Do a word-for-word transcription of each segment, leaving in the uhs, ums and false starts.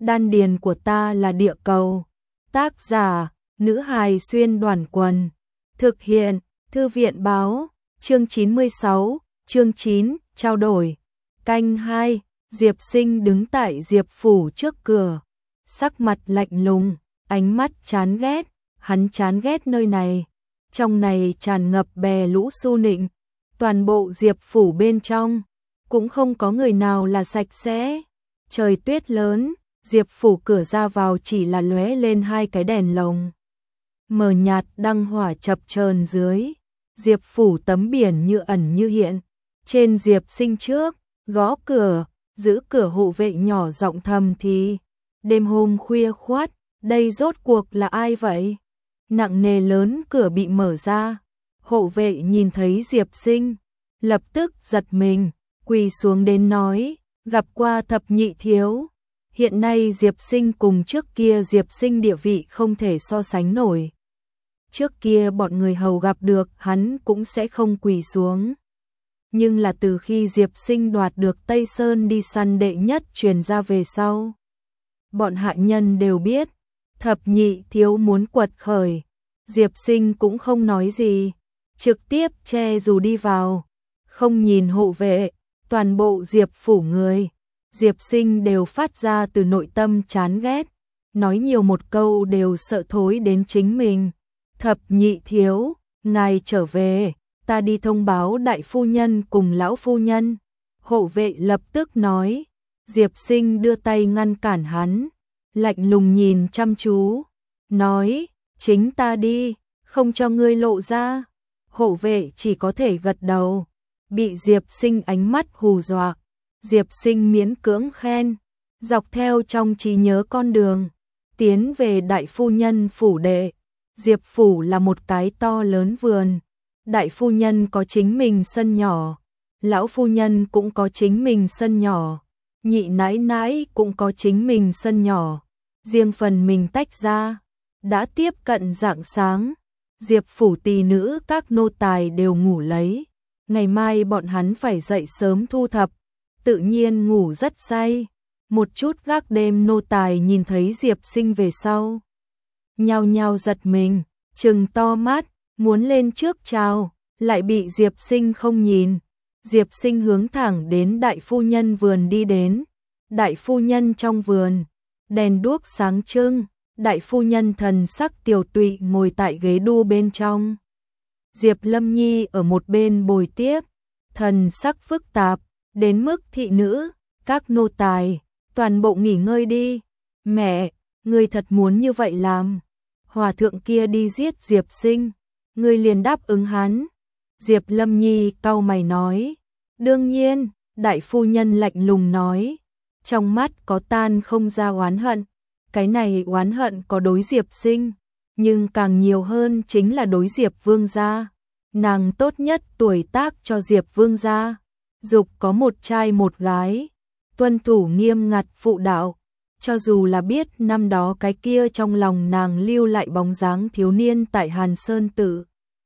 đan điền của ta là địa cầu. Tác giả, nữ hài xuyên đoàn quần. Thực hiện, thư viện báo, chương chín mươi sáu, chương chín, trao đổi. Canh hai, Diệp Sinh đứng tại Diệp phủ trước cửa, sắc mặt lạnh lùng, ánh mắt chán ghét, hắn chán ghét nơi này. Trong này tràn ngập bè lũ xu nịnh, toàn bộ Diệp phủ bên trong cũng không có người nào là sạch sẽ. Trời tuyết lớn, Diệp phủ cửa ra vào chỉ là lóe lên hai cái đèn lồng mờ nhạt, đăng hỏa chập chờn dưới. Diệp phủ tấm biển như ẩn như hiện. Trên Diệp Sinh trước, gõ cửa, giữ cửa hộ vệ nhỏ giọng thầm thì. Đêm hôm khuya khoắt, đây rốt cuộc là ai vậy? Nặng nề lớn cửa bị mở ra. Hộ vệ nhìn thấy Diệp Sinh, lập tức giật mình, quỳ xuống đến nói, gặp qua thập nhị thiếu. Hiện nay Diệp Sinh cùng trước kia Diệp Sinh địa vị không thể so sánh nổi. Trước kia bọn người hầu gặp được hắn cũng sẽ không quỳ xuống. Nhưng là từ khi Diệp Sinh đoạt được Tây Sơn đi săn đệ nhất truyền ra về sau, bọn hạ nhân đều biết, thập nhị thiếu muốn quật khởi. Diệp Sinh cũng không nói gì, trực tiếp che dù đi vào, không nhìn hộ vệ, toàn bộ Diệp phủ người. Diệp Sinh đều phát ra từ nội tâm chán ghét, nói nhiều một câu đều sợ thối đến chính mình. Thập nhị thiếu, ngài trở về, ta đi thông báo đại phu nhân cùng lão phu nhân. Hộ vệ lập tức nói. Diệp Sinh đưa tay ngăn cản hắn, lạnh lùng nhìn chăm chú, nói, chính ta đi, không cho ngươi lộ ra. Hộ vệ chỉ có thể gật đầu, bị Diệp Sinh ánh mắt hù dọa. Diệp Sinh miễn cưỡng khen, dọc theo trong trí nhớ con đường, tiến về đại phu nhân phủ đệ. Diệp phủ là một cái to lớn vườn, đại phu nhân có chính mình sân nhỏ, lão phu nhân cũng có chính mình sân nhỏ, nhị nãi nãi cũng có chính mình sân nhỏ, riêng phần mình tách ra. Đã tiếp cận rạng sáng, Diệp phủ tỳ nữ các nô tài đều ngủ lấy, ngày mai bọn hắn phải dậy sớm thu thập, tự nhiên ngủ rất say. Một chút gác đêm nô tài nhìn thấy Diệp Sinh về sau, nhao nhao giật mình, trừng to mắt, muốn lên trước chào, lại bị Diệp Sinh không nhìn. Diệp Sinh hướng thẳng đến đại phu nhân vườn đi đến. Đại phu nhân trong vườn, đèn đuốc sáng trưng, đại phu nhân thần sắc tiều tụy ngồi tại ghế đu bên trong. Diệp Lâm Nhi ở một bên bồi tiếp, thần sắc phức tạp, đến mức thị nữ, các nô tài, toàn bộ nghỉ ngơi đi. Mẹ, ngươi thật muốn như vậy làm? Hòa thượng kia đi giết Diệp Sinh, ngươi liền đáp ứng hắn. Diệp Lâm Nhi cau mày nói, đương nhiên. Đại phu nhân lạnh lùng nói, trong mắt có tan không ra oán hận. Cái này oán hận có đối Diệp Sinh, nhưng càng nhiều hơn chính là đối Diệp Vương gia. Nàng tốt nhất tuổi tác cho Diệp Vương gia, dục có một trai một gái, tuân thủ nghiêm ngặt phụ đạo. Cho dù là biết năm đó cái kia trong lòng nàng lưu lại bóng dáng thiếu niên tại Hàn Sơn Tự,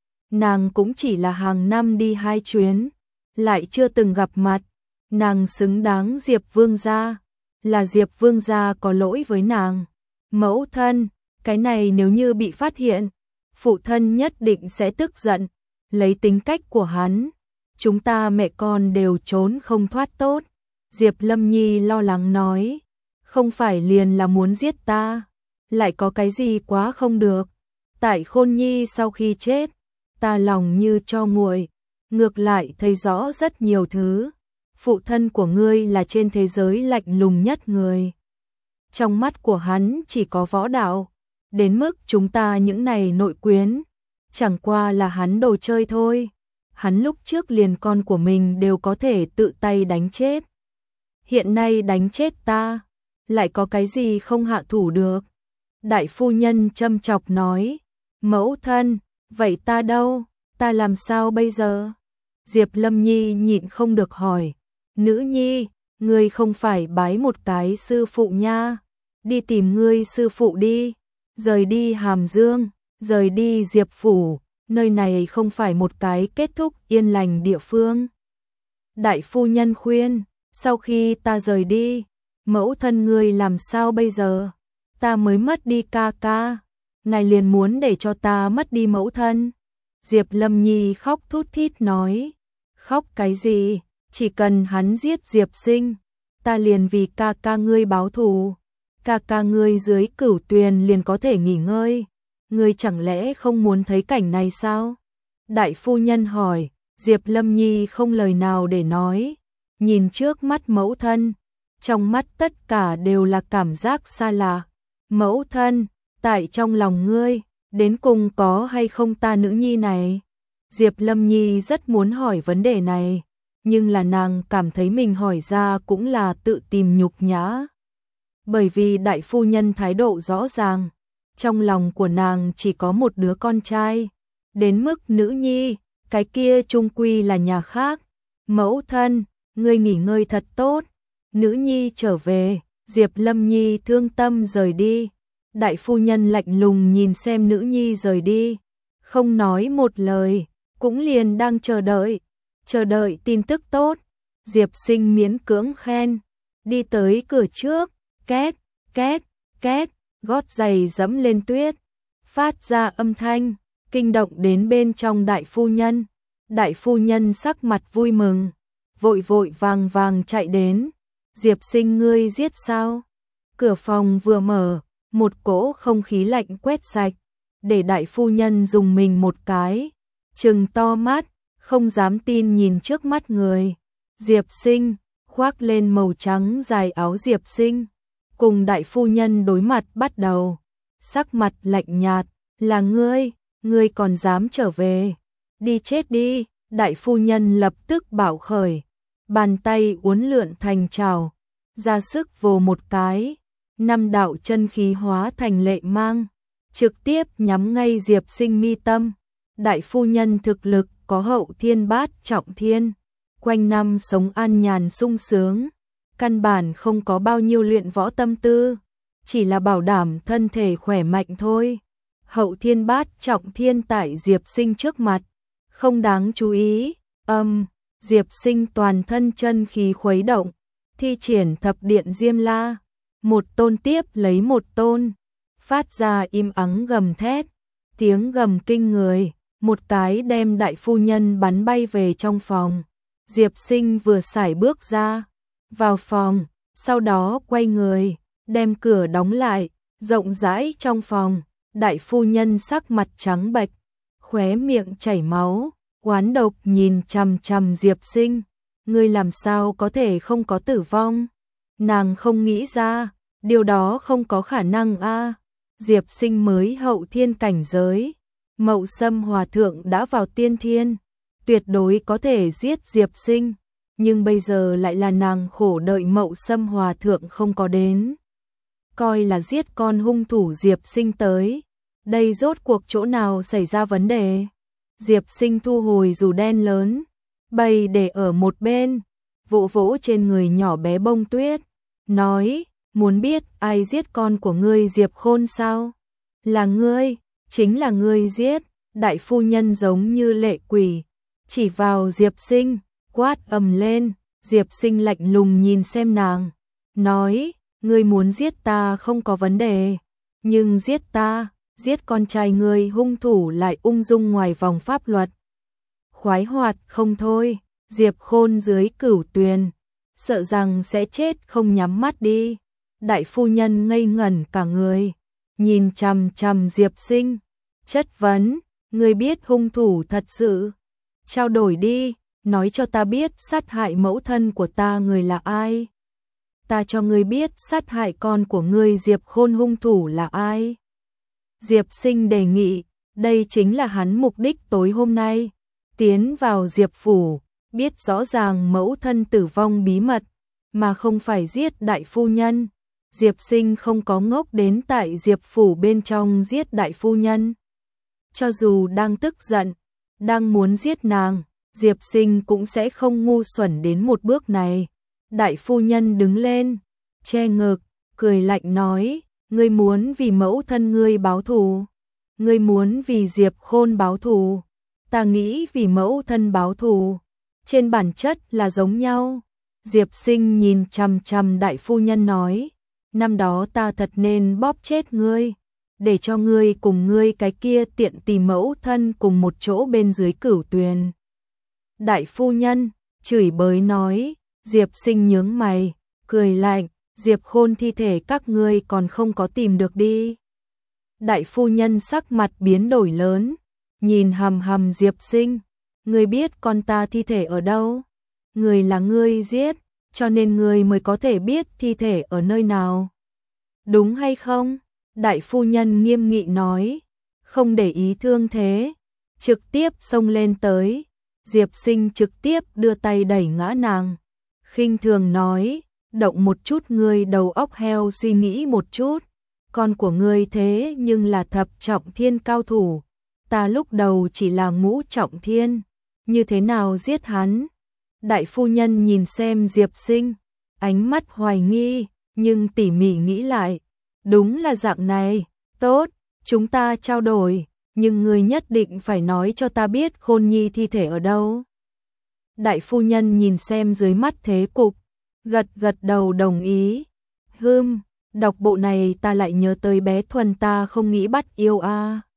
nàng cũng chỉ là hàng năm đi hai chuyến, lại chưa từng gặp mặt. Nàng xứng đáng Diệp Vương gia, là Diệp Vương gia có lỗi với nàng. Mẫu thân, cái này nếu như bị phát hiện, phụ thân nhất định sẽ tức giận. Lấy tính cách của hắn, chúng ta mẹ con đều trốn không thoát tốt. Diệp Lâm Nhi lo lắng nói, không phải liền là muốn giết ta, lại có cái gì quá không được. Tại Khôn Nhi sau khi chết, ta lòng như cho nguội, ngược lại thấy rõ rất nhiều thứ. Phụ thân của ngươi là trên thế giới lạnh lùng nhất người. Trong mắt của hắn chỉ có võ đạo, đến mức chúng ta những này nội quyến, chẳng qua là hắn đồ chơi thôi. Hắn lúc trước liền con của mình đều có thể tự tay đánh chết. Hiện nay đánh chết ta, lại có cái gì không hạ thủ được? Đại phu nhân châm chọc nói, mẫu thân, vậy ta đâu, ta làm sao bây giờ? Diệp Lâm Nhi nhịn không được hỏi, nữ nhi, ngươi không phải bái một cái sư phụ nha, đi tìm ngươi sư phụ đi, rời đi Hàm Dương, rời đi Diệp phủ, nơi này không phải một cái kết thúc yên lành địa phương. Đại phu nhân khuyên, sau khi ta rời đi, mẫu thân ngươi làm sao bây giờ? Ta mới mất đi ca ca, ngài liền muốn để cho ta mất đi mẫu thân. Diệp Lâm Nhi khóc thút thít nói, khóc cái gì, chỉ cần hắn giết Diệp Sinh, ta liền vì ca ca ngươi báo thù, ca ca ngươi dưới Cửu Tuyền liền có thể nghỉ ngơi, ngươi chẳng lẽ không muốn thấy cảnh này sao? Đại phu nhân hỏi. Diệp Lâm Nhi không lời nào để nói, nhìn trước mắt mẫu thân, trong mắt tất cả đều là cảm giác xa lạ. Mẫu thân, tại trong lòng ngươi, đến cùng có hay không ta nữ nhi này? Diệp Lâm Nhi rất muốn hỏi vấn đề này, nhưng là nàng cảm thấy mình hỏi ra cũng là tự tìm nhục nhã. Bởi vì đại phu nhân thái độ rõ ràng, trong lòng của nàng chỉ có một đứa con trai, đến mức nữ nhi, cái kia chung quy là nhà khác. Mẫu thân, ngươi nghỉ ngơi thật tốt. Nữ nhi trở về, Diệp Lâm Nhi thương tâm rời đi. Đại phu nhân lạnh lùng nhìn xem nữ nhi rời đi, không nói một lời, cũng liền đang chờ đợi, chờ đợi tin tức tốt. Diệp Sinh miễn cưỡng khen, đi tới cửa trước, két, két, két, gót giày dẫm lên tuyết, phát ra âm thanh, kinh động đến bên trong đại phu nhân. Đại phu nhân sắc mặt vui mừng, vội vội vàng vàng chạy đến. Diệp Sinh ngươi giết sao? Cửa phòng vừa mở, một cỗ không khí lạnh quét sạch, để đại phu nhân dùng mình một cái, trừng to mắt, không dám tin nhìn trước mắt người. Diệp Sinh, khoác lên màu trắng dài áo Diệp Sinh, cùng đại phu nhân đối mặt bắt đầu, sắc mặt lạnh nhạt, là ngươi, ngươi còn dám trở về, đi chết đi. Đại phu nhân lập tức bảo khởi, bàn tay uốn lượn thành trảo, ra sức vồ một cái, năm đạo chân khí hóa thành lệ mang, trực tiếp nhắm ngay Diệp Sinh mi tâm. Đại phu nhân thực lực có hậu thiên bát trọng thiên, quanh năm sống an nhàn sung sướng, căn bản không có bao nhiêu luyện võ tâm tư, chỉ là bảo đảm thân thể khỏe mạnh thôi. Hậu thiên bát trọng thiên tại Diệp Sinh trước mặt, không đáng chú ý. Âm, um, Diệp Sinh toàn thân chân khí khuấy động, thi triển thập điện Diêm La, một tôn tiếp lấy một tôn, phát ra im ắng gầm thét, tiếng gầm kinh người, một cái đem đại phu nhân bắn bay về trong phòng. Diệp Sinh vừa sải bước ra, vào phòng, sau đó quay người, đem cửa đóng lại, rộng rãi trong phòng, đại phu nhân sắc mặt trắng bệch, khóe miệng chảy máu, oán độc nhìn chằm chằm Diệp Sinh, ngươi làm sao có thể không có tử vong? Nàng không nghĩ ra, điều đó không có khả năng a. À. Diệp Sinh mới hậu thiên cảnh giới, Mậu Sâm Hòa Thượng đã vào tiên thiên, tuyệt đối có thể giết Diệp Sinh, nhưng bây giờ lại là nàng khổ đợi Mậu Sâm Hòa Thượng không có đến, coi là giết con hung thủ Diệp Sinh tới. Đây rốt cuộc chỗ nào xảy ra vấn đề? Diệp Sinh thu hồi dù đen lớn, bày để ở một bên, vỗ vỗ trên người nhỏ bé bông tuyết, nói, muốn biết ai giết con của ngươi Diệp Khôn sao? Là ngươi, chính là ngươi giết. Đại phu nhân giống như lệ quỷ, chỉ vào Diệp Sinh, quát ầm lên. Diệp Sinh lạnh lùng nhìn xem nàng, nói, ngươi muốn giết ta không có vấn đề, nhưng giết ta, giết con trai ngươi hung thủ lại ung dung ngoài vòng pháp luật. Khoái hoạt không thôi, Diệp Khôn dưới Cửu Tuyền, sợ rằng sẽ chết không nhắm mắt đi. Đại phu nhân ngây ngẩn cả người, nhìn chằm chằm Diệp Sinh, chất vấn, ngươi biết hung thủ thật sự? Trao đổi đi, nói cho ta biết sát hại mẫu thân của ta người là ai? Ta cho ngươi biết sát hại con của ngươi Diệp Khôn hung thủ là ai? Diệp Sinh đề nghị, đây chính là hắn mục đích tối hôm nay, tiến vào Diệp phủ, biết rõ ràng mẫu thân tử vong bí mật, mà không phải giết đại phu nhân. Diệp Sinh không có ngốc đến tại Diệp phủ bên trong giết đại phu nhân. Cho dù đang tức giận, đang muốn giết nàng, Diệp Sinh cũng sẽ không ngu xuẩn đến một bước này. Đại phu nhân đứng lên, che ngực, cười lạnh nói, ngươi muốn vì mẫu thân ngươi báo thù, ngươi muốn vì Diệp Khôn báo thù, ta nghĩ vì mẫu thân báo thù, trên bản chất là giống nhau. Diệp Sinh nhìn chằm chằm đại phu nhân nói, năm đó ta thật nên bóp chết ngươi, để cho ngươi cùng ngươi cái kia tiện tỳ mẫu thân cùng một chỗ bên dưới cửu tuyền. Đại phu nhân chửi bới nói, Diệp Sinh nhướng mày, cười lạnh, Diệp Khôn thi thể các ngươi còn không có tìm được đi. Đại phu nhân sắc mặt biến đổi lớn, nhìn hầm hầm Diệp Sinh, ngươi biết con ta thi thể ở đâu? Người là ngươi giết, cho nên ngươi mới có thể biết thi thể ở nơi nào. Đúng hay không? Đại phu nhân nghiêm nghị nói, không để ý thương thế, trực tiếp xông lên tới. Diệp Sinh trực tiếp đưa tay đẩy ngã nàng, khinh thường nói, động một chút ngươi đầu óc heo, suy nghĩ một chút, con của ngươi thế nhưng là thập trọng thiên cao thủ, ta lúc đầu chỉ là ngũ trọng thiên, như thế nào giết hắn? Đại phu nhân nhìn xem Diệp Sinh, ánh mắt hoài nghi, nhưng tỉ mỉ nghĩ lại, đúng là dạng này, tốt, chúng ta trao đổi, nhưng ngươi nhất định phải nói cho ta biết Khôn Nhi thi thể ở đâu. Đại phu nhân nhìn xem dưới mắt thế cục, gật gật đầu đồng ý. Hừm, đọc bộ này ta lại nhớ tới bé Thuần, ta không nghĩ bắt yêu a. À.